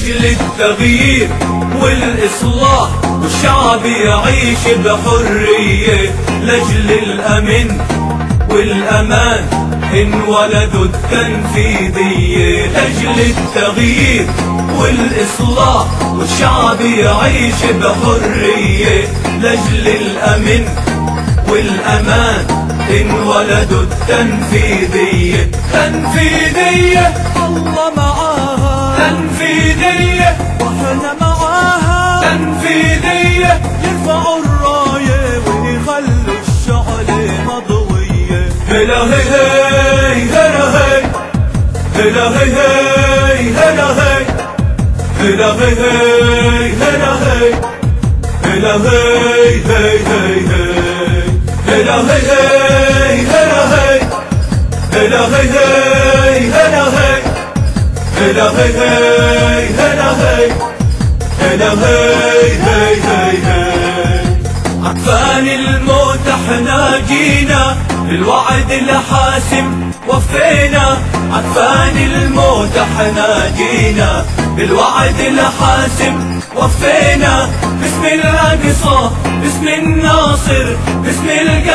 لأجل التغيير والإصلاح والشعب يعيش بحرية، لأجل الأمن والأمان انولدوا التنفيذية، لأجل التغيير والإصلاح والشعب يعيش بحرية، لأجل الأمن والأمان انولدوا التنفيذية. تنفيذية الله معاها، تنفيذية واحنا معاها، تنفيذية يرفعوا الراية ويخلوا الشعلة مضوية. هلا هي هي هلا هي هلا هي هي هلا هي هلا هي هي هلا هي هلا هي هي هي هلا هي هي هلا هي هلا هي هي هلا هي هلا هي هي هلا هي هلا هي هي هي. عطفان الموت احنا جينا، بالوعد الحاسم وفينا. عطفان الموت احنا جينا، بالوعد الحاسم وفينا. باسم الأقصى، باسم الناصر، باسم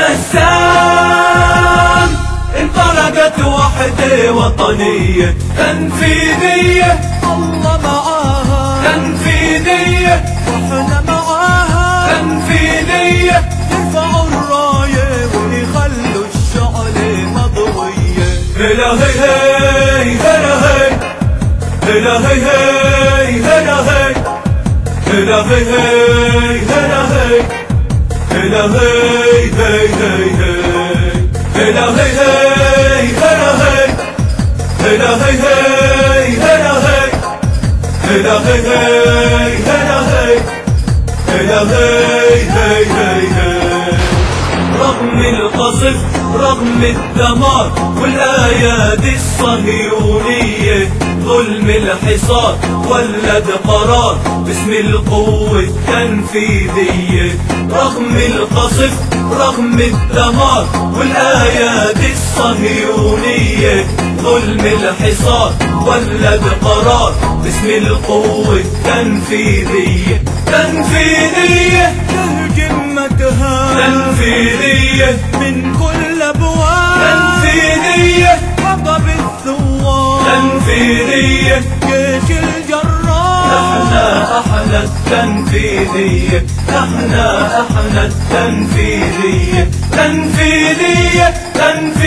القسام انطلقت وحدة وطنية. تنفيذية الله معاها، تنفيذية واحنا معاها، تنفيذية يرفعوا الراية ويخلوا الشعلة مضوية. هلا هي هي هلا هي هلا هي هي هلا هي هلا هي هي هلا هي هلا هي هي هي هلا هي هي هلا هي هلا هي هي هلا هي هلا هي هي هلا هي هلا هي هي هي. رغم القصف، رغم الدمار والأيادي الصهيونية، ظلم الحصار ولد قرار باسم القوة التنفيذية. رغم القصف، رغم الدمار والأيادي الصهيونية، ظلم الحصار ولد قرار باسم القوة التنفيذية. تنفيذية تهجمتها تنفيذية من كل أبواب، تنفيذية حطب الثوار، تنفيذية جيش الجرار. احنا التنفيذية، احنا التنفيذية. تنفيذية تنفيذية